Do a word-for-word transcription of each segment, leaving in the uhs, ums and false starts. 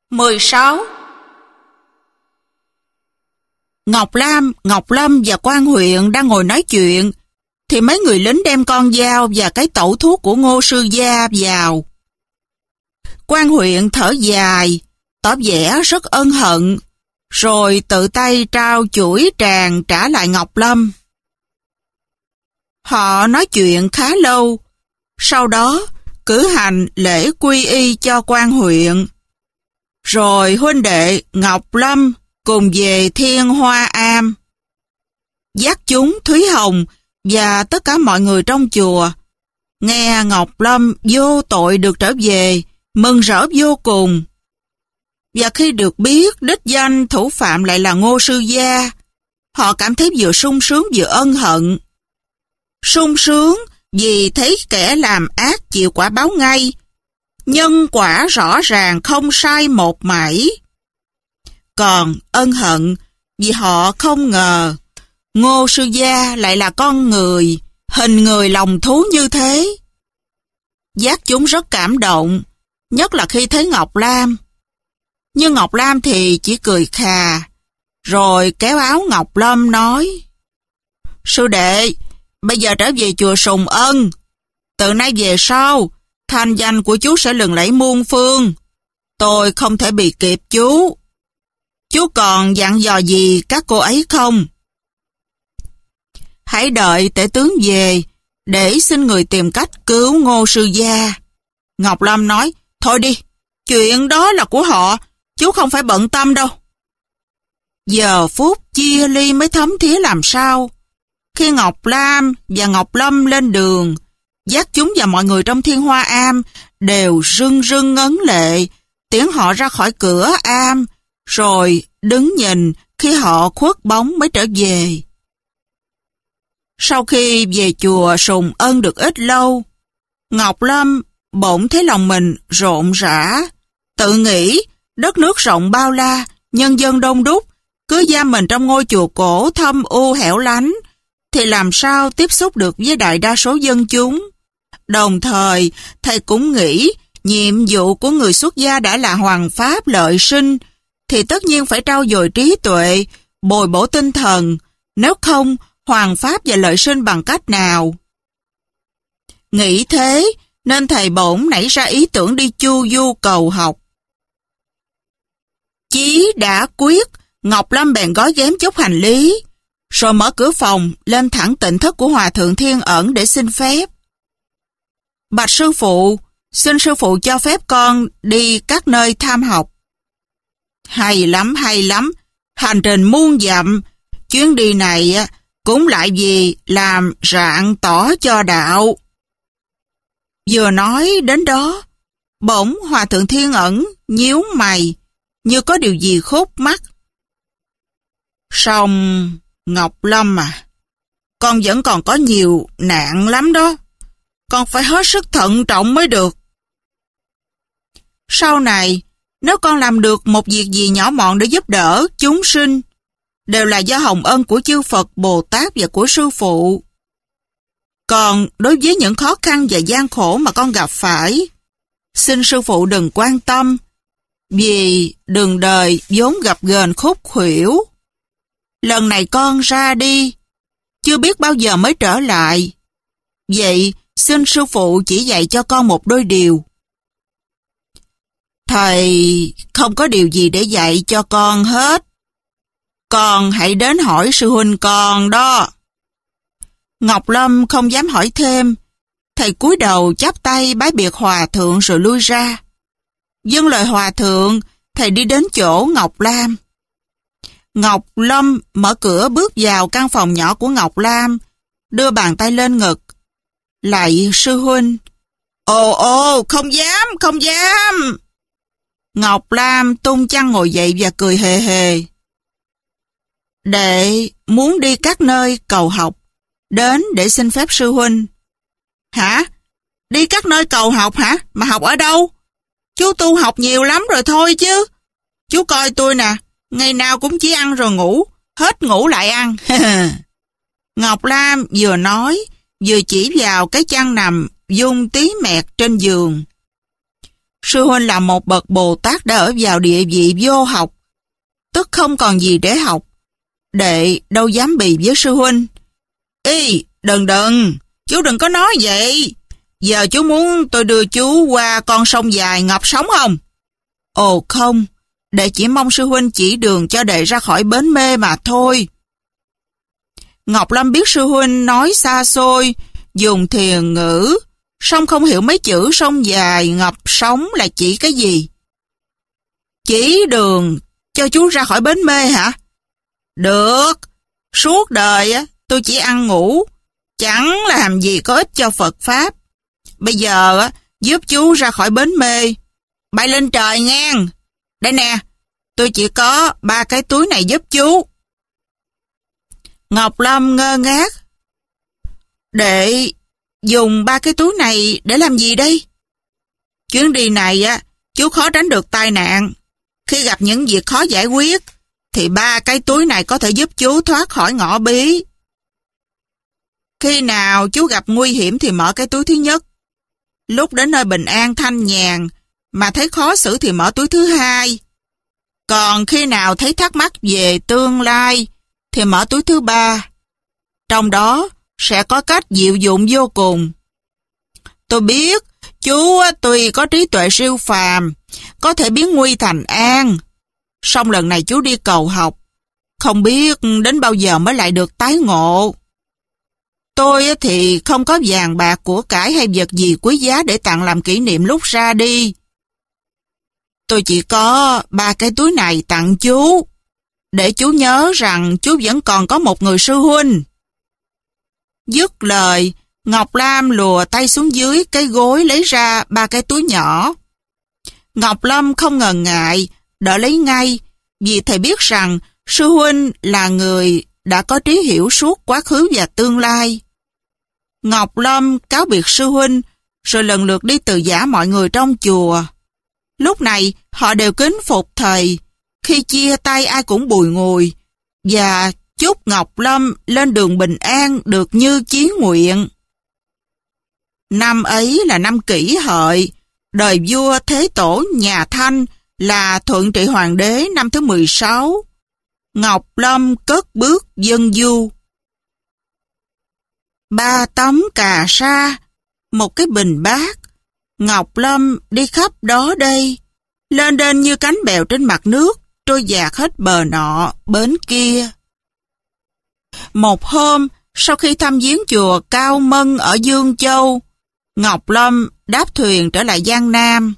mười sáu. Ngọc Lam, Ngọc Lâm và Quan Huyện đang ngồi nói chuyện, thì mấy người lính đem con dao và cái tẩu thuốc của Ngô sư gia vào. Quan Huyện thở dài, tỏ vẻ rất ân hận, rồi tự tay trao chuỗi tràng trả lại Ngọc Lâm. Họ nói chuyện khá lâu, sau đó cử hành lễ quy y cho Quan Huyện. Rồi huynh đệ Ngọc Lâm cùng về Thiên Hoa Am. Dắt chúng Thúy Hồng và tất cả mọi người trong chùa nghe Ngọc Lâm vô tội được trở về, mừng rỡ vô cùng. Và khi được biết đích danh thủ phạm lại là Ngô sư gia, họ cảm thấy vừa sung sướng vừa ân hận. Sung sướng vì thấy kẻ làm ác chịu quả báo ngay, nhân quả rõ ràng không sai một mảy. Còn ân hận vì họ không ngờ Ngô sư gia lại là con người, hình người lòng thú như thế. Giác chúng rất cảm động, nhất là khi thấy Ngọc Lam. Nhưng Ngọc Lam thì chỉ cười khà, rồi kéo áo Ngọc Lâm nói: Sư đệ, bây giờ trở về chùa Sùng Ân. Từ nay về sau, thanh danh của chú sẽ lừng lẫy muôn phương. Tôi không thể bị kịp chú. Chú còn dặn dò gì các cô ấy không? Hãy đợi tể tướng về để xin người tìm cách cứu Ngô sư gia. Ngọc Lâm nói: Thôi đi, chuyện đó là của họ, chú không phải bận tâm đâu. Giờ phút chia ly mới thấm thía làm sao. Khi Ngọc Lam và Ngọc Lâm lên đường, dắt chúng và mọi người trong Thiên Hoa Am đều rưng rưng ngấn lệ, tiễn họ ra khỏi cửa am, rồi đứng nhìn khi họ khuất bóng mới trở về. Sau khi về chùa Sùng Ân được ít lâu, Ngọc Lâm bỗng thấy lòng mình rộn rã, tự nghĩ đất nước rộng bao la, nhân dân đông đúc, cứ giam mình trong ngôi chùa cổ thâm u hẻo lánh, thì làm sao tiếp xúc được với đại đa số dân chúng. Đồng thời, thầy cũng nghĩ nhiệm vụ của người xuất gia đã là hoằng pháp lợi sinh, thì tất nhiên phải trau dồi trí tuệ, bồi bổ tinh thần, nếu không hoằng pháp và lợi sinh bằng cách nào. Nghĩ thế, nên thầy bỗng nảy ra ý tưởng đi chu du cầu học. Chí đã quyết, Ngọc Lâm bèn gói ghém chút hành lý, rồi mở cửa phòng lên thẳng tịnh thất của Hòa Thượng Thiên Ẩn để xin phép. Bạch sư phụ, xin sư phụ cho phép con đi các nơi tham học. Hay lắm, hay lắm, hành trình muôn dặm, chuyến đi này cũng lại vì làm rạng tỏ cho đạo. Vừa nói đến đó, bỗng Hòa Thượng Thiên Ẩn nhíu mày, như có điều gì khúc mắc. Song Ngọc Lâm à, con vẫn còn có nhiều nạn lắm đó, con phải hết sức thận trọng mới được. Sau này, nếu con làm được một việc gì nhỏ mọn để giúp đỡ chúng sinh, đều là do hồng ân của chư Phật, Bồ Tát và của sư phụ. Còn đối với những khó khăn và gian khổ mà con gặp phải, xin sư phụ đừng quan tâm, vì đường đời vốn gặp ghềnh khúc khuỷu. Lần này con ra đi, chưa biết bao giờ mới trở lại. Vậy xin sư phụ chỉ dạy cho con một đôi điều. Thầy không có điều gì để dạy cho con hết. Con hãy đến hỏi sư huynh con đó. Ngọc Lâm không dám hỏi thêm. Thầy cúi đầu chắp tay bái biệt Hòa Thượng rồi lui ra. Vâng lời Hòa Thượng, thầy đi đến chỗ Ngọc Lam. Ngọc Lâm mở cửa bước vào căn phòng nhỏ của Ngọc Lam, đưa bàn tay lên ngực. Lạy sư huynh. Ồ ồ, không dám, không dám. Ngọc Lam tung chăn ngồi dậy và cười hề hề. Đệ muốn đi các nơi cầu học, đến để xin phép sư huynh. Hả? Đi các nơi cầu học hả? Mà học ở đâu? Chú tu học nhiều lắm rồi thôi chứ. Chú coi tôi nè, ngày nào cũng chỉ ăn rồi ngủ, hết ngủ lại ăn. Ngọc Lam vừa nói, vừa chỉ vào cái chăn nằm dung tí mẹt trên giường. sư huynh là một bậc Bồ Tát đã ở vào địa vị vô học, tức không còn gì để học. Đệ đâu dám bì với sư huynh. Ý, đừng đừng, chú đừng có nói vậy. Giờ chú muốn tôi đưa chú qua con sông dài ngập sóng không? Ồ không, đệ chỉ mong sư huynh chỉ đường cho đệ ra khỏi bến mê mà thôi. Ngọc Lâm biết sư huynh nói xa xôi, dùng thiền ngữ, song không hiểu mấy chữ sông dài ngập sóng là chỉ cái gì. Chỉ đường cho chú ra khỏi bến mê hả? Được, suốt đời á tôi chỉ ăn ngủ, chẳng làm gì có ích cho Phật Pháp. Bây giờ á, giúp chú ra khỏi bến mê, bay lên trời ngang. Đây nè, tôi chỉ có ba cái túi này giúp chú. Ngọc Lâm ngơ ngác. Đệ dùng ba cái túi này để làm gì đây? Chuyến đi này á, chú khó tránh được tai nạn. Khi gặp những việc khó giải quyết, thì ba cái túi này có thể giúp chú thoát khỏi ngõ bí. Khi nào chú gặp nguy hiểm thì mở cái túi thứ nhất. Lúc đến nơi bình an thanh nhàn, mà thấy khó xử thì mở túi thứ hai. Còn khi nào thấy thắc mắc về tương lai, thì mở túi thứ ba. Trong đó sẽ có cách diệu dụng vô cùng. Tôi biết, chú tuy có trí tuệ siêu phàm, có thể biến nguy thành an. Song lần này chú đi cầu học, không biết đến bao giờ mới lại được tái ngộ. Tôi thì không có vàng bạc của cải hay vật gì quý giá để tặng làm kỷ niệm lúc ra đi. Tôi chỉ có ba cái túi này tặng chú, để chú nhớ rằng chú vẫn còn có một người sư huynh. Dứt lời, Ngọc Lam lùa tay xuống dưới cái gối lấy ra ba cái túi nhỏ. Ngọc Lâm không ngần ngại, đỡ lấy ngay, vì thầy biết rằng sư huynh là người đã có trí hiểu suốt quá khứ và tương lai. Ngọc Lâm cáo biệt sư huynh, rồi lần lượt đi từ giã mọi người trong chùa. Lúc này họ đều kính phục thầy, khi chia tay ai cũng bùi ngùi, và chúc Ngọc Lâm lên đường bình an được như chí nguyện. Năm ấy là năm Kỷ Hợi, đời vua Thế Tổ nhà Thanh là Thuận Trị Hoàng đế năm thứ mười sáu. Ngọc Lâm cất bước dân du. Ba tấm cà sa, một cái bình bát. Ngọc Lâm đi khắp đó đây, lên đên như cánh bèo trên mặt nước, trôi dạt hết bờ nọ, bến kia. Một hôm, sau khi thăm viếng chùa Cao Mân ở Dương Châu, Ngọc Lâm đáp thuyền trở lại Giang Nam.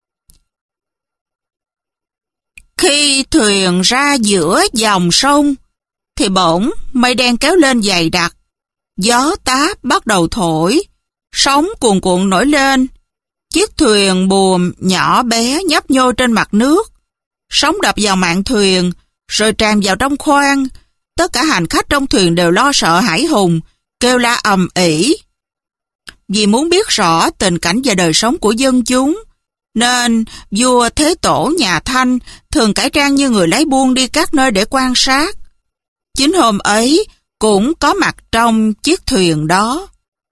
Khi thuyền ra giữa dòng sông, thì bỗng mây đen kéo lên dày đặc, gió táp bắt đầu thổi, sóng cuồn cuộn nổi lên. Chiếc thuyền buồm nhỏ bé nhấp nhô trên mặt nước, sóng đập vào mạn thuyền, rồi tràn vào trong khoang. Tất cả hành khách trong thuyền đều lo sợ hãi hùng, kêu la ầm ĩ. Vì muốn biết rõ tình cảnh và đời sống của dân chúng, nên vua Thế Tổ nhà Thanh thường cải trang như người lái buôn đi các nơi để quan sát. Chính hôm ấy cũng có mặt trong chiếc thuyền đó.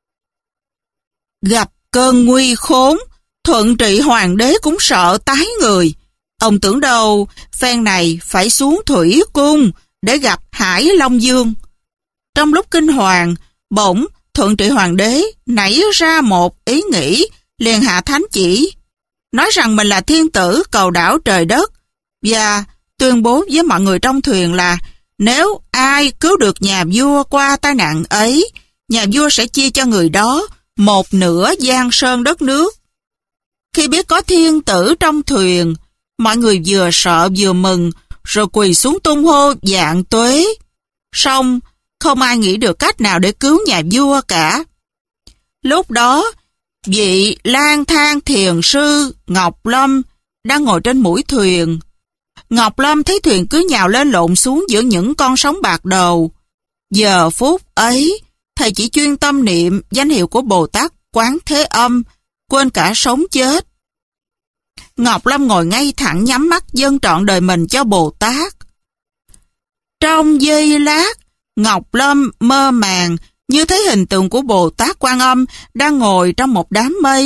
Gặp cơn nguy khốn, Thuận Trị Hoàng đế cũng sợ tái người. Ông tưởng đâu phen này phải xuống thủy cung để gặp Hải Long Dương. Trong lúc kinh hoàng, bỗng Thuận Trị Hoàng đế nảy ra một ý nghĩ, liền hạ thánh chỉ, nói rằng mình là thiên tử cầu đảo trời đất, và tuyên bố với mọi người trong thuyền là nếu ai cứu được nhà vua qua tai nạn ấy, nhà vua sẽ chia cho người đó một nửa giang sơn đất nước. Khi biết có thiên tử trong thuyền, mọi người vừa sợ vừa mừng, rồi quỳ xuống tung hô vạn tuế. Song không ai nghĩ được cách nào để cứu nhà vua cả. Lúc đó, vị lang thang thiền sư Ngọc Lâm đang ngồi trên mũi thuyền. Ngọc Lâm thấy thuyền cứ nhào lên lộn xuống giữa những con sóng bạc đầu. Giờ phút ấy, thầy chỉ chuyên tâm niệm danh hiệu của Bồ Tát Quán Thế Âm, quên cả sống chết. Ngọc Lâm ngồi ngay thẳng nhắm mắt dâng trọn đời mình cho Bồ Tát. Trong giây lát, Ngọc Lâm mơ màng như thấy hình tượng của Bồ Tát Quan Âm đang ngồi trong một đám mây,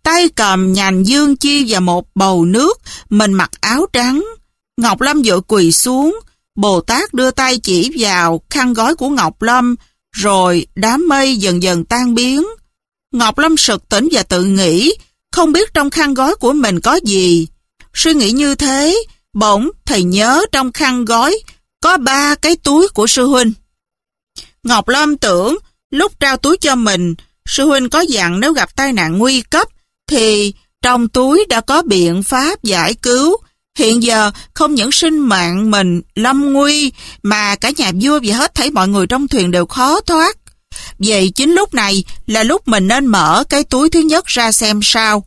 tay cầm nhành dương chi và một bầu nước, mình mặc áo trắng. Ngọc Lâm vội quỳ xuống, Bồ Tát đưa tay chỉ vào khăn gói của Ngọc Lâm, rồi đám mây dần dần tan biến. Ngọc Lâm sực tỉnh và tự nghĩ, không biết trong khăn gói của mình có gì. Suy nghĩ như thế, bỗng thầy nhớ trong khăn gói có ba cái túi của sư huynh. Ngọc Lâm tưởng lúc trao túi cho mình, sư huynh có dặn nếu gặp tai nạn nguy cấp thì trong túi đã có biện pháp giải cứu. Hiện giờ không những sinh mạng mình lâm nguy mà cả nhà vua và hết thảy mọi người trong thuyền đều khó thoát. Vậy chính lúc này là lúc mình nên mở cái túi thứ nhất ra xem sao.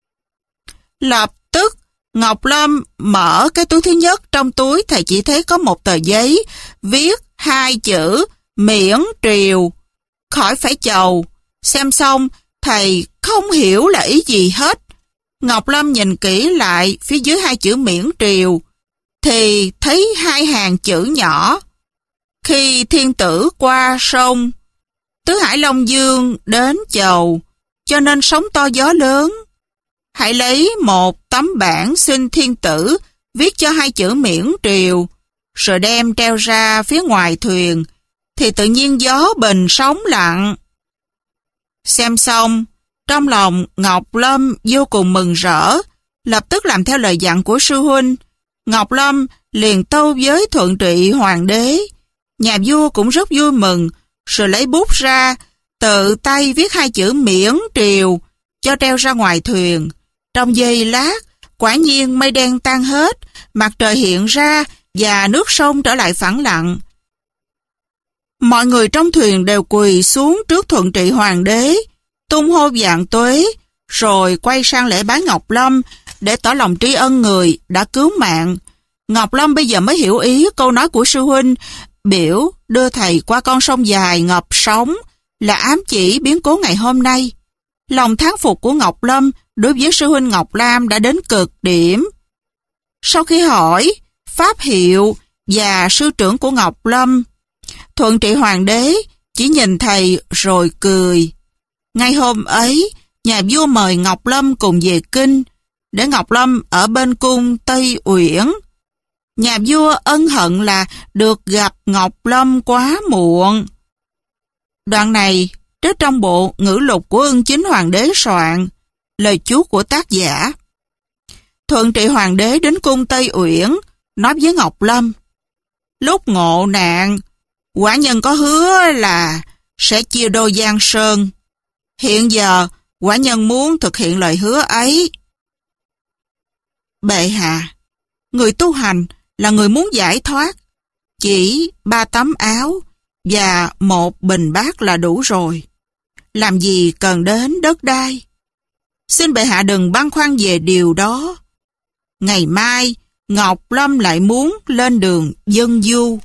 Lập tức Ngọc Lâm mở cái túi thứ nhất. Trong túi thầy chỉ thấy có một tờ giấy viết hai chữ miễn triều, khỏi phải chầu. Xem xong thầy không hiểu là ý gì hết. Ngọc Lâm nhìn kỹ lại phía dưới hai chữ miễn triều thì thấy hai hàng chữ nhỏ. Khi thiên tử qua sông, tứ hải Long Dương đến chầu, cho nên sóng to gió lớn. Hãy lấy một tấm bảng xin thiên tử viết cho hai chữ miễn triều, rồi đem treo ra phía ngoài thuyền, thì tự nhiên gió bình sóng lặng. Xem xong, trong lòng Ngọc Lâm vô cùng mừng rỡ, lập tức làm theo lời dặn của sư huynh. Ngọc Lâm liền tâu với thuận trị hoàng đế. Nhà vua cũng rất vui mừng, rồi lấy bút ra, tự tay viết hai chữ miễn triều, cho treo ra ngoài thuyền. Trong giây lát, quả nhiên mây đen tan hết, mặt trời hiện ra và nước sông trở lại phẳng lặng. Mọi người trong thuyền đều quỳ xuống trước thuận trị hoàng đế, tung hô vạn tuế, rồi quay sang lễ bái Ngọc Lâm để tỏ lòng tri ân người đã cứu mạng. Ngọc Lâm bây giờ mới hiểu ý câu nói của sư huynh, biểu đưa thầy qua con sông dài ngập sóng, là ám chỉ biến cố ngày hôm nay. Lòng thán phục của Ngọc Lâm đối với sư huynh Ngọc Lam đã đến cực điểm. Sau khi hỏi pháp hiệu và sư trưởng của Ngọc Lâm, thuận trị hoàng đế chỉ nhìn thầy rồi cười. Ngay hôm ấy, nhà vua mời Ngọc Lâm cùng về kinh, để Ngọc Lâm ở bên cung Tây Uyển. Nhà vua ân hận là được gặp Ngọc Lâm quá muộn. Đoạn này trích trong bộ ngữ lục của Ưng Chính Hoàng đế soạn, lời chú của tác giả. Thuận trị hoàng đế đến cung Tây Uyển, nói với Ngọc Lâm, lúc ngộ nạn, quả nhân có hứa là sẽ chia đôi Giang Sơn. Hiện giờ, quả nhân muốn thực hiện lời hứa ấy. Bệ hạ, người tu hành là người muốn giải thoát. Chỉ ba tấm áo và một bình bát là đủ rồi. Làm gì cần đến đất đai. Xin bệ hạ đừng băn khoăn về điều đó. Ngày mai, Ngọc Lâm lại muốn lên đường dân du.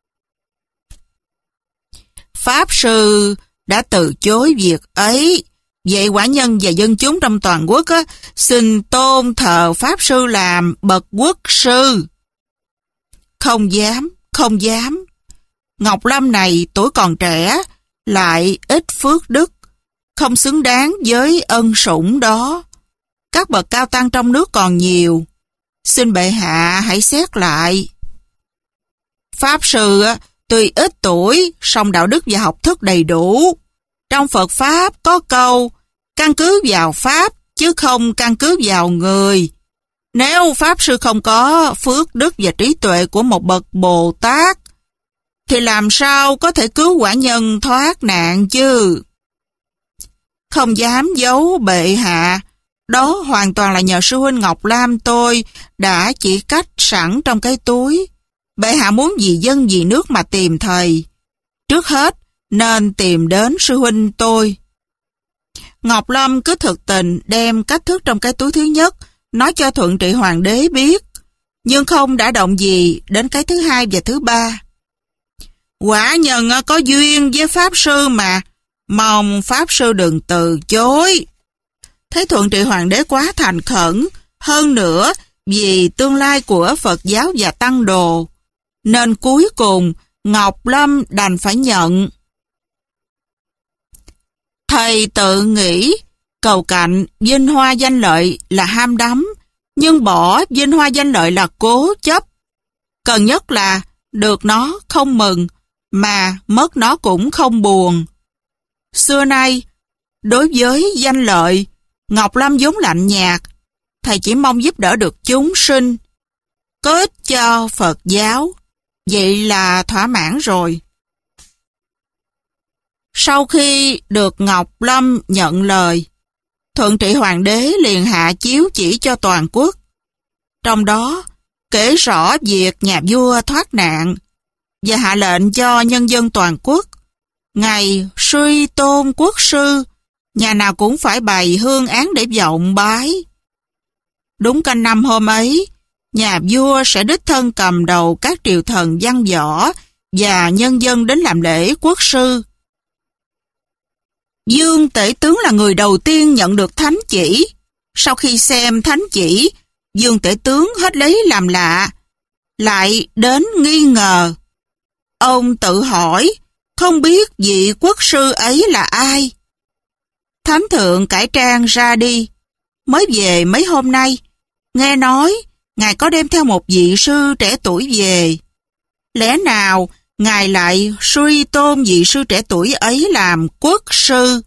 Pháp sư đã từ chối việc ấy. Vậy quả nhân và dân chúng trong toàn quốc á, xin tôn thờ Pháp sư làm bậc quốc sư. Không dám, không dám. Ngọc Lâm này tuổi còn trẻ, lại ít phước đức, không xứng đáng với ân sủng đó. Các bậc cao tăng trong nước còn nhiều. Xin bệ hạ hãy xét lại. Pháp sư á, tuy ít tuổi, song đạo đức và học thức đầy đủ. Trong Phật Pháp có câu, căn cứ vào Pháp, chứ không căn cứ vào người. Nếu Pháp sư không có phước đức và trí tuệ của một bậc Bồ Tát, thì làm sao có thể cứu quả nhân thoát nạn chứ? Không dám giấu bệ hạ, đó hoàn toàn là nhờ sư huynh Ngọc Lam tôi đã chỉ cách sẵn trong cái túi. Bệ hạ muốn vì dân vì nước mà tìm thầy, trước hết nên tìm đến sư huynh tôi. Ngọc Lâm cứ thực tình đem cách thức trong cái túi thứ nhất nói cho thuận trị hoàng đế biết, nhưng không đã động gì đến cái thứ hai và thứ ba. Quả nhân có duyên với Pháp sư mà, mong Pháp sư đừng từ chối. Thấy thuận trị hoàng đế quá thành khẩn, hơn nữa vì tương lai của Phật giáo và tăng đồ, nên cuối cùng Ngọc Lâm đành phải nhận. Thầy tự nghĩ Cầu cạnh vinh hoa danh lợi là ham đắm, nhưng bỏ vinh hoa danh lợi là cố chấp. Cần nhất là được nó không mừng, mà mất nó cũng không buồn. Xưa nay, đối với danh lợi, Ngọc Lâm vốn lạnh nhạt, thầy chỉ mong giúp đỡ được chúng sinh, có ích cho Phật giáo, vậy là thỏa mãn rồi. Sau khi được Ngọc Lâm nhận lời, Thuận Trị Hoàng đế liền hạ chiếu chỉ cho toàn quốc. Trong đó, kể rõ việc nhà vua thoát nạn, và hạ lệnh cho nhân dân toàn quốc, ngày suy tôn quốc sư, nhà nào cũng phải bày hương án để vọng bái. Đúng canh năm hôm ấy, nhà vua sẽ đích thân cầm đầu các triều thần văn võ và nhân dân đến làm lễ quốc sư. Dương Tể Tướng là người đầu tiên nhận được thánh chỉ. Sau khi xem thánh chỉ, Dương Tể Tướng hết lấy làm lạ, lại đến nghi ngờ. Ông tự hỏi, không biết vị quốc sư ấy là ai. Thánh thượng cải trang ra đi, mới về mấy hôm nay, nghe nói ngài có đem theo một vị sư trẻ tuổi về. Lẽ nào ngài lại suy tôn vị sư trẻ tuổi ấy làm quốc sư?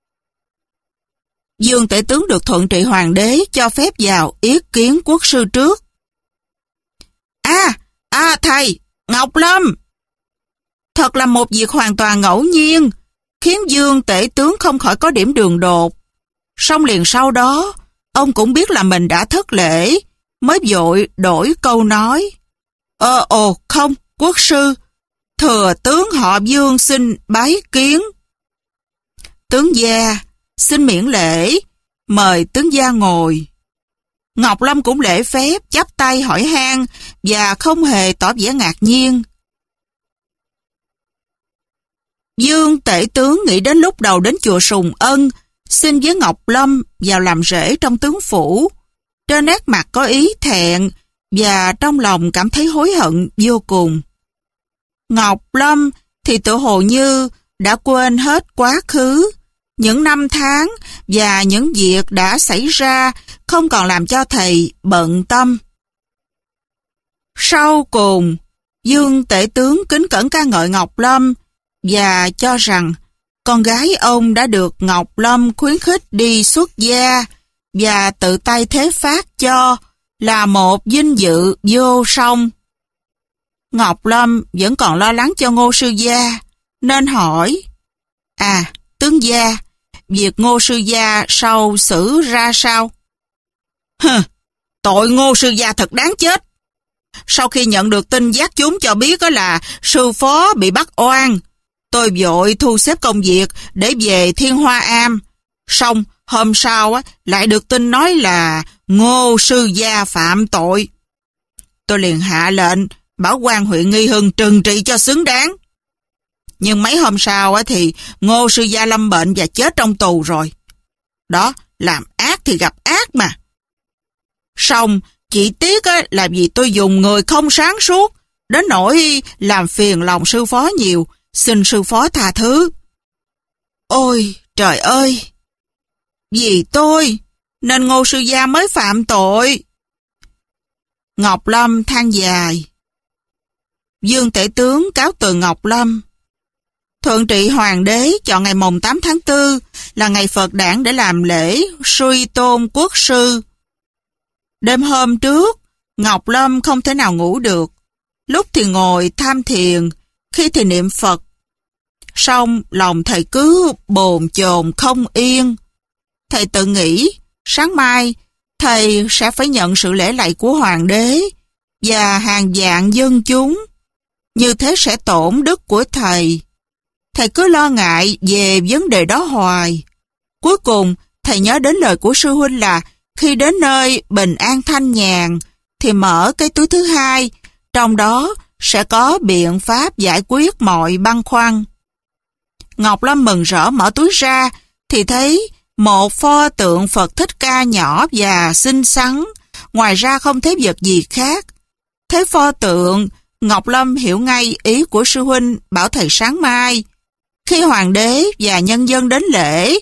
Dương Tể Tướng được Thuận Trị Hoàng đế cho phép vào yết kiến quốc sư trước. À, à thầy, Ngọc Lâm! Thật là một việc hoàn toàn ngẫu nhiên, khiến Dương Tể Tướng không khỏi có điểm đường đột. Song liền sau đó, ông cũng biết là mình đã thất lễ, mới vội đổi câu nói. Ờ, ồ, không, quốc sư, thừa tướng họ Dương xin bái kiến. Tướng gia, xin miễn lễ, mời tướng gia ngồi. Ngọc Lâm cũng lễ phép, chắp tay hỏi han và không hề tỏ vẻ ngạc nhiên. Dương Tể Tướng nghĩ đến lúc đầu đến chùa Sùng Ân, xin với Ngọc Lâm vào làm rể trong tướng phủ. Trên nét mặt có ý thẹn và trong lòng cảm thấy hối hận vô cùng. Ngọc Lâm thì tự hồ như đã quên hết quá khứ, những năm tháng và những việc đã xảy ra không còn làm cho thầy bận tâm. Sau cùng, Dương Tể Tướng kính cẩn ca ngợi Ngọc Lâm và cho rằng con gái ông đã được Ngọc Lâm khuyến khích đi xuất gia và tự tay thế phát cho là một vinh dự vô song. Ngọc Lâm vẫn còn lo lắng cho Ngô sư gia, nên hỏi, à, tướng gia, việc Ngô sư gia sau xử ra sao? Hừ, tội Ngô sư gia thật đáng chết. Sau khi nhận được tin giác chúng cho biết là sư phó bị bắt oan, tôi vội thu xếp công việc để về Thiên Hoa Am. Xong hôm sau lại được tin nói là Ngô sư gia phạm tội. Tôi liền hạ lệnh bảo quan huyện Nghi Hưng trừng trị cho xứng đáng. Nhưng mấy hôm sau thì Ngô sư gia lâm bệnh và chết trong tù rồi. Đó, làm ác thì gặp ác mà. Xong, chỉ tiếc là vì tôi dùng người không sáng suốt, đến nỗi làm phiền lòng sư phó nhiều, xin sư phó tha thứ. Ôi, trời ơi! Vì tôi, nên Ngô sư gia mới phạm tội. Ngọc Lâm than dài. Dương Tể Tướng cáo từ Ngọc Lâm. Thuận Trị Hoàng đế chọn ngày mồng tám tháng tư là ngày Phật đản để làm lễ suy tôn quốc sư. Đêm hôm trước, Ngọc Lâm không thể nào ngủ được. Lúc thì ngồi tham thiền, khi thì niệm Phật. Song lòng thầy cứ bồn chồn không yên. Thầy tự nghĩ, sáng mai, thầy sẽ phải nhận sự lễ lạy của Hoàng đế và hàng vạn dân chúng. Như thế sẽ tổn đức của thầy. Thầy cứ lo ngại về vấn đề đó hoài. Cuối cùng, thầy nhớ đến lời của sư huynh là khi đến nơi bình an thanh nhàn, thì mở cái túi thứ hai, trong đó sẽ có biện pháp giải quyết mọi băn khoăn. Ngọc Lâm mừng rỡ mở túi ra, thì thấy một pho tượng Phật Thích Ca nhỏ và xinh xắn, ngoài ra không thấy vật gì khác. Thấy pho tượng, Ngọc Lâm hiểu ngay ý của sư huynh bảo thầy sáng mai. Khi hoàng đế và nhân dân đến lễ,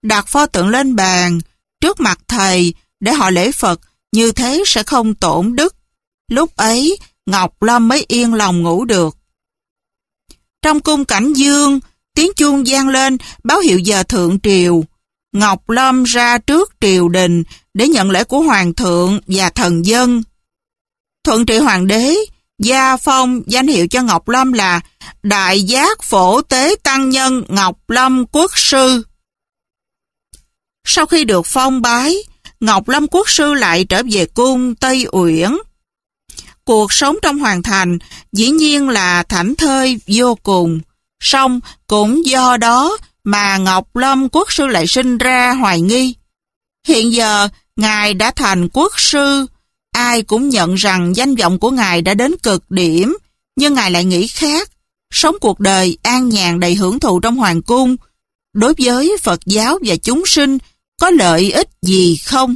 đặt pho tượng lên bàn, trước mặt thầy, để họ lễ Phật, như thế sẽ không tổn đức. Lúc ấy, Ngọc Lâm mới yên lòng ngủ được. Trong cung Cảnh Dương, tiếng chuông vang lên báo hiệu giờ thượng triều. Ngọc Lâm ra trước triều đình để nhận lễ của hoàng thượng và thần dân. Thuận trị hoàng đế gia phong danh hiệu cho Ngọc Lâm là Đại Giác Phổ Tế Tăng Nhân Ngọc Lâm Quốc Sư. Sau khi được phong bái, Ngọc Lâm Quốc Sư lại trở về cung Tây Uyển. Cuộc sống trong hoàng thành dĩ nhiên là thảnh thơi vô cùng, song cũng do đó mà Ngọc Lâm Quốc Sư lại sinh ra hoài nghi. Hiện giờ, Ngài đã thành quốc sư, ai cũng nhận rằng danh vọng của Ngài đã đến cực điểm, nhưng Ngài lại nghĩ khác, sống cuộc đời an nhàn đầy hưởng thụ trong hoàng cung, đối với Phật giáo và chúng sinh có lợi ích gì không?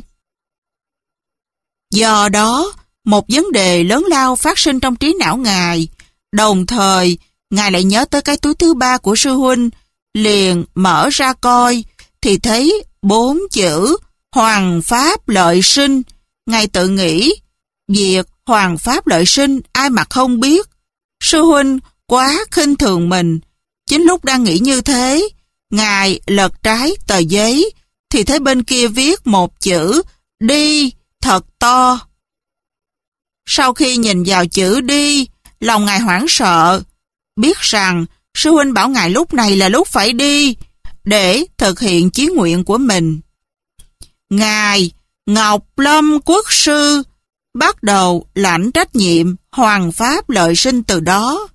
Do đó, một vấn đề lớn lao phát sinh trong trí não Ngài, đồng thời Ngài lại nhớ tới cái túi thứ ba của sư huynh, liền mở ra coi, thì thấy bốn chữ Hoàng Pháp Lợi Sinh. Ngài tự nghĩ, việc Hoàng Pháp Lợi Sinh ai mà không biết, sư huynh quá khinh thường mình. Chính lúc đang nghĩ như thế, Ngài lật trái tờ giấy, thì thấy bên kia viết một chữ đi thật to. Sau khi nhìn vào chữ đi, lòng Ngài hoảng sợ, biết rằng sư huynh bảo Ngài lúc này là lúc phải đi, để thực hiện chí nguyện của mình. Ngài Ngọc Lâm Quốc Sư bắt đầu lãnh trách nhiệm Hoàng Pháp Lợi Sinh từ đó.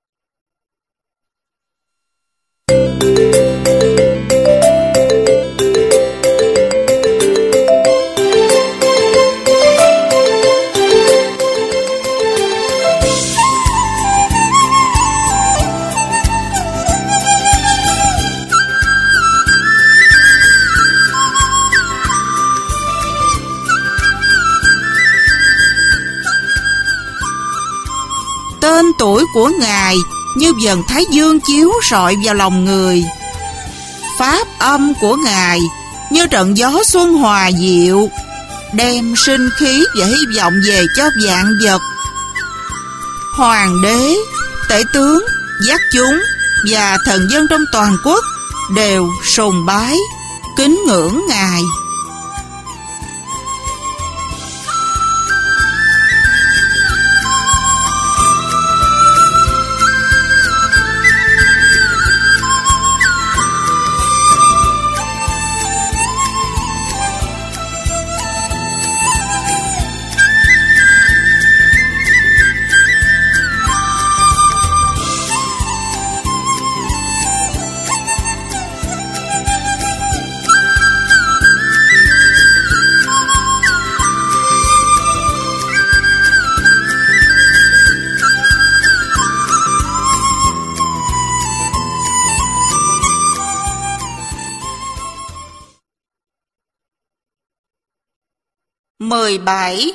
Tên tuổi của Ngài như dần thái dương chiếu rọi vào lòng người. Pháp âm của Ngài như trận gió xuân hòa diệu, đem sinh khí và hy vọng về cho vạn vật. Hoàng đế, tể tướng, giác chúng và thần dân trong toàn quốc đều sùng bái, kính ngưỡng Ngài. mười bảy.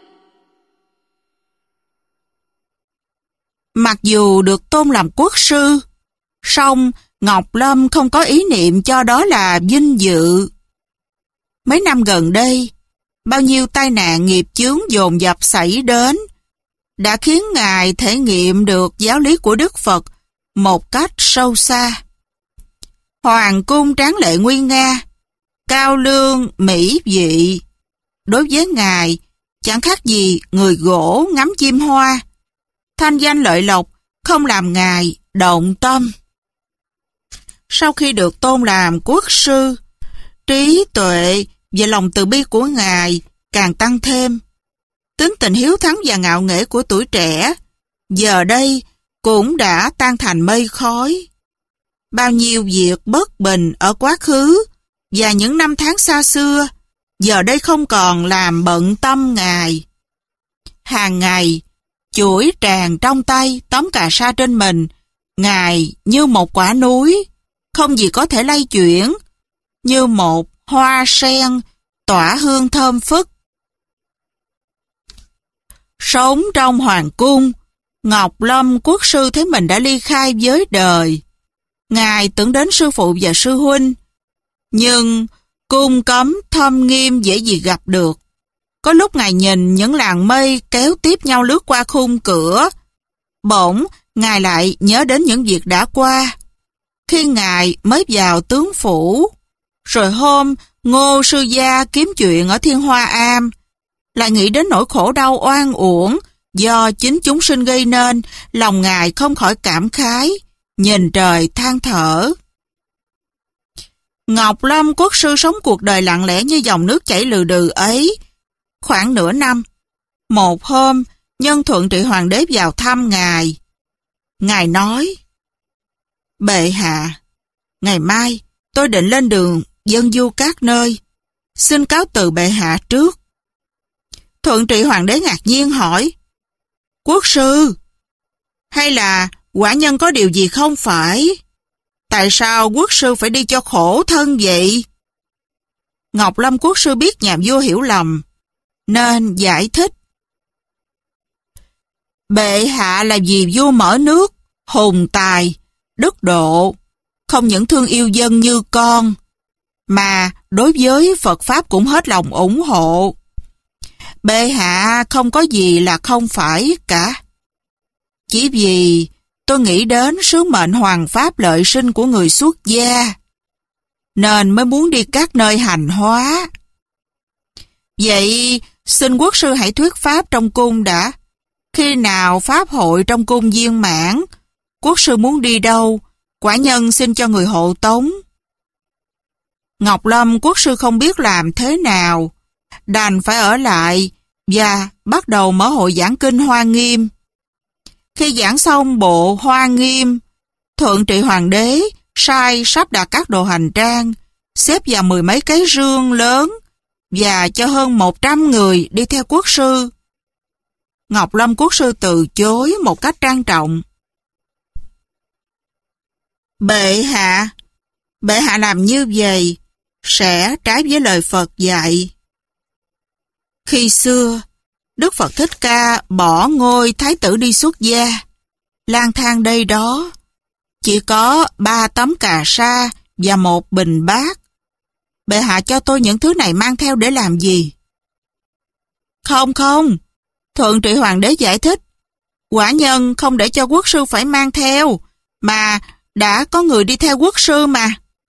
Mặc dù được tôn làm quốc sư, song Ngọc Lâm không có ý niệm cho đó là vinh dự. Mấy năm gần đây, bao nhiêu tai nạn nghiệp chướng dồn dập xảy đến, đã khiến Ngài thể nghiệm được giáo lý của Đức Phật một cách sâu xa. Hoàng cung tráng lệ nguy nga, cao lương mỹ vị, đối với Ngài chẳng khác gì người gỗ ngắm chim hoa. Thanh danh lợi lộc không làm Ngài động tâm. Sau khi được tôn làm quốc sư, trí tuệ và lòng từ bi của Ngài càng tăng thêm. Tính tình hiếu thắng và ngạo nghễ của tuổi trẻ giờ đây cũng đã tan thành mây khói. Bao nhiêu việc bất bình ở quá khứ và những năm tháng xa xưa giờ đây không còn làm bận tâm Ngài. Hàng ngày, chuỗi tràng trong tay, tóm cà sa trên mình, Ngài như một quả núi, không gì có thể lay chuyển, như một hoa sen tỏa hương thơm phức. Sống trong hoàng cung, Ngọc Lâm quốc sư thấy mình đã ly khai với đời. Ngài tưởng đến sư phụ và sư huynh, Nhưng cung cấm thâm nghiêm dễ gì gặp được. Có lúc Ngài nhìn những làn mây kéo tiếp nhau lướt qua khung cửa. Bỗng, Ngài lại nhớ đến những việc đã qua. Khi Ngài mới vào tướng phủ, rồi hôm Ngô sư gia kiếm chuyện ở Thiên Hoa Am, lại nghĩ đến nỗi khổ đau oan uổng do chính chúng sinh gây nên, lòng Ngài không khỏi cảm khái, nhìn trời than thở. Ngọc Lâm quốc sư sống cuộc đời lặng lẽ như dòng nước chảy lừ đừ ấy. Khoảng nửa năm, một hôm, Nhân Thuận Trị Hoàng đế vào thăm Ngài. Ngài nói, Bệ hạ, ngày mai tôi định lên đường dân du các nơi, xin cáo từ bệ hạ trước. Thuận Trị Hoàng đế ngạc nhiên hỏi, Quốc sư, hay là quả nhân có điều gì không phải? Tại sao quốc sư phải đi cho khổ thân vậy? Ngọc Lâm quốc sư biết nhà vua hiểu lầm, nên giải thích. Bệ hạ là vì vua mở nước, hùng tài, đức độ, không những thương yêu dân như con, mà đối với Phật Pháp cũng hết lòng ủng hộ. Bệ hạ không có gì là không phải cả. Chỉ vì tôi nghĩ đến sứ mệnh hoàng pháp lợi sinh của người xuất gia, nên mới muốn đi các nơi hành hóa. Vậy xin quốc sư hãy thuyết pháp trong cung đã. Khi nào pháp hội trong cung viên mãn, quốc sư muốn đi đâu, quả nhân xin cho người hộ tống. Ngọc Lâm quốc sư không biết làm thế nào, đành phải ở lại và bắt đầu mở hội giảng kinh Hoa Nghiêm. Khi giảng xong bộ Hoa Nghiêm, Thuận Trị Hoàng đế sai sắp đặt các đồ hành trang, xếp vào mười mấy cái rương lớn và cho hơn một trăm người đi theo quốc sư. Ngọc Lâm quốc sư từ chối một cách trang trọng. Bệ hạ, bệ hạ làm như vậy sẽ trái với lời Phật dạy. Khi xưa, Đức Phật Thích Ca bỏ ngôi thái tử đi xuất gia, lang thang đây đó, chỉ có ba tấm cà sa và một bình bát. Bệ hạ cho tôi những thứ này mang theo để làm gì? Không không, Thuận Trị Hoàng đế giải thích, quả nhân không để cho quốc sư phải mang theo, mà đã có người đi theo quốc sư mà.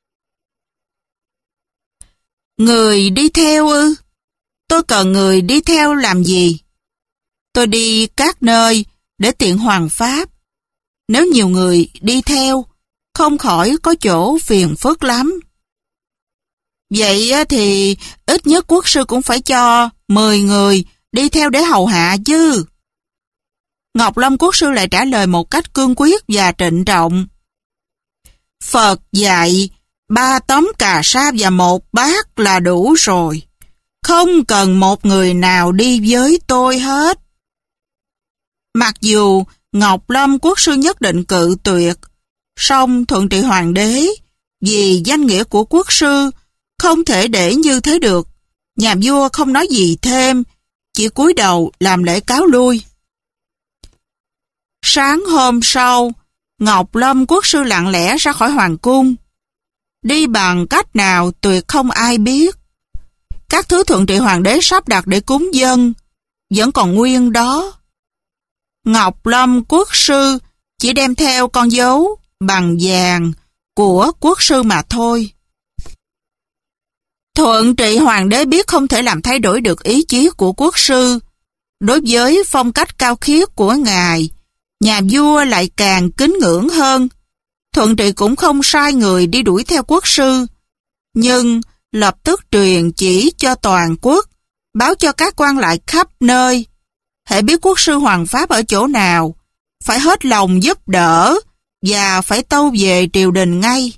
Người đi theo ư? Tôi cần người đi theo làm gì? Tôi đi các nơi để tiện hoàng pháp. Nếu nhiều người đi theo, không khỏi có chỗ phiền phức lắm. Vậy thì ít nhất quốc sư cũng phải cho mười người đi theo để hầu hạ chứ. Ngọc Lâm quốc sư lại trả lời một cách cương quyết và trịnh trọng. Phật dạy ba tấm cà sa và một bát là đủ rồi. Không cần một người nào đi với tôi hết. Mặc dù Ngọc Lâm quốc sư nhất định cự tuyệt, song Thuận Trị Hoàng đế vì danh nghĩa của quốc sư không thể để như thế được. Nhà vua không nói gì thêm, chỉ cúi đầu làm lễ cáo lui. Sáng hôm sau, Ngọc Lâm quốc sư lặng lẽ ra khỏi hoàng cung. Đi bằng cách nào tuyệt không ai biết. Các thứ Thuận Trị Hoàng đế sắp đặt để cúng dân vẫn còn nguyên đó. Ngọc Lâm quốc sư chỉ đem theo con dấu bằng vàng của quốc sư mà thôi. Thuận Trị Hoàng đế biết không thể làm thay đổi được ý chí của quốc sư. Đối với phong cách cao khiết của ngài, nhà vua lại càng kính ngưỡng hơn. Thuận Trị cũng không sai người đi đuổi theo quốc sư, nhưng lập tức truyền chỉ cho toàn quốc, báo cho các quan lại khắp nơi. Hễ biết quốc sư hoàng pháp ở chỗ nào, phải hết lòng giúp đỡ và phải tâu về triều đình ngay.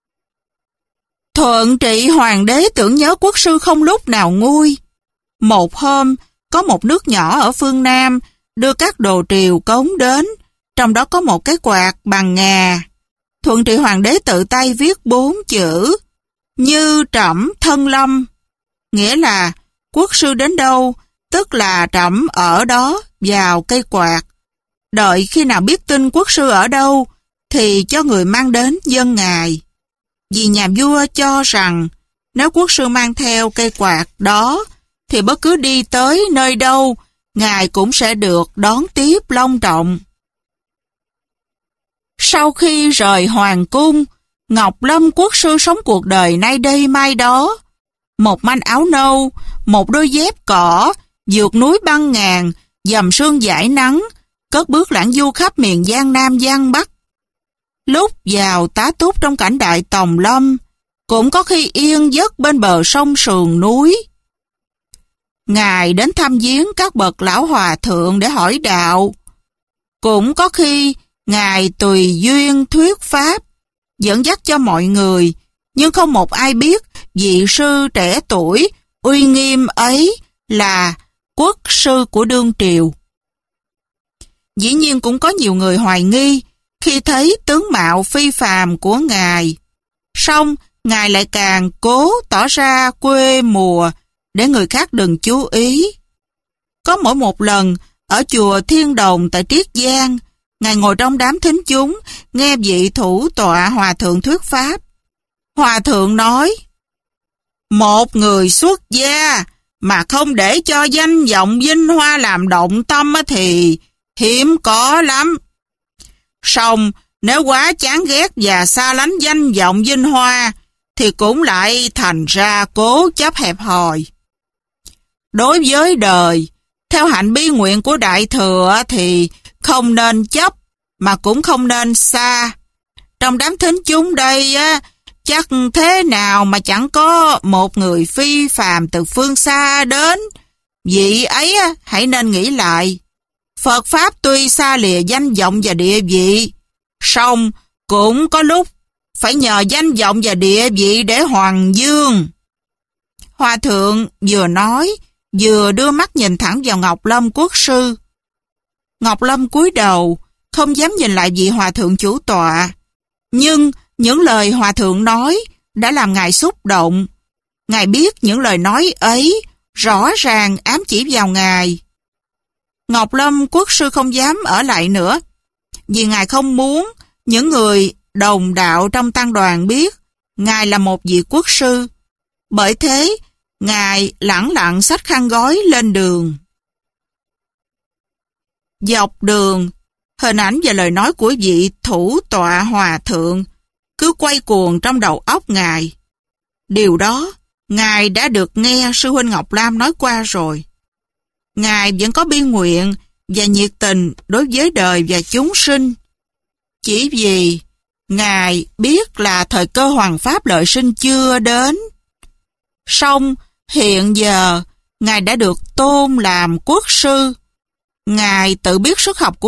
Thuận Trị Hoàng đế tưởng nhớ quốc sư không lúc nào nguôi. Một hôm, có một nước nhỏ ở phương Nam đưa các đồ triều cống đến, trong đó có một cái quạt bằng ngà. Thuận Trị Hoàng đế tự tay viết bốn chữ Như Trẫm Thân Lâm, nghĩa là quốc sư đến đâu, tức là trẫm ở đó vào cây quạt. Đợi khi nào biết tin quốc sư ở đâu, thì cho người mang đến dâng ngài. Vì nhà vua cho rằng Nếu quốc sư mang theo cây quạt đó, thì bất cứ đi tới nơi đâu, Ngài cũng sẽ được đón tiếp long trọng. Sau khi rời hoàng cung, Ngọc Lâm quốc sư sống cuộc đời nay đây mai đó. Một manh áo nâu, một đôi dép cỏ, vượt núi băng ngàn, dầm sương dãi nắng, cất bước lãng du khắp miền Giang Nam Giang Bắc. Lúc vào tá túc trong cảnh đại tòng lâm, cũng có khi yên giấc bên bờ sông sườn núi. Ngài đến thăm viếng các bậc lão hòa thượng để hỏi đạo. Cũng có khi Ngài tùy duyên thuyết pháp, dẫn dắt cho mọi người, nhưng không một ai biết vị sư trẻ tuổi uy nghiêm ấy là quốc sư của đương triều. Dĩ nhiên cũng có nhiều người hoài nghi khi thấy tướng mạo phi phàm của Ngài. Song Ngài lại càng cố tỏ ra quê mùa để người khác đừng chú ý. Có mỗi một lần ở chùa Thiên Đồng tại Triết Giang, Ngài ngồi trong đám thính chúng nghe vị thủ tọa hòa thượng thuyết pháp. Hòa thượng nói: một người xuất gia mà không để cho danh vọng vinh hoa làm động tâm thì hiếm có lắm. Song nếu quá chán ghét và xa lánh danh vọng vinh hoa thì cũng lại thành ra cố chấp hẹp hòi. Đối với đời, theo hạnh bi nguyện của Đại Thừa thì không nên chấp mà cũng không nên xa. Trong đám thính chúng đây á, chắc thế nào mà chẳng có một người phi phàm từ phương xa đến. Vị ấy á, hãy nên nghĩ lại. Phật Pháp tuy xa lìa danh vọng và địa vị, song cũng có lúc phải nhờ danh vọng và địa vị để hoàng dương. Hòa thượng vừa nói, vừa đưa mắt nhìn thẳng vào Ngọc Lâm quốc sư. Ngọc Lâm cúi đầu, không dám nhìn lại vị hòa thượng chủ tọa. Nhưng những lời hòa thượng nói đã làm Ngài xúc động. Ngài biết những lời nói ấy rõ ràng ám chỉ vào Ngài. Ngọc Lâm quốc sư không dám ở lại nữa, vì Ngài không muốn những người đồng đạo trong tăng đoàn biết Ngài là một vị quốc sư. Bởi thế, Ngài lẳng lặng xách khăn gói lên đường. Dọc đường, hình ảnh và lời nói của vị thủ tọa hòa thượng cứ quay cuồng trong đầu óc Ngài. Điều đó, Ngài đã được nghe sư huynh Ngọc Lam nói qua rồi. Ngài vẫn có bi nguyện và nhiệt tình đối với đời và chúng sinh. Chỉ vì Ngài biết là thời cơ hoàng pháp lợi sinh chưa đến. Song hiện giờ Ngài đã được tôn làm quốc sư. Ngài tự biết sức học của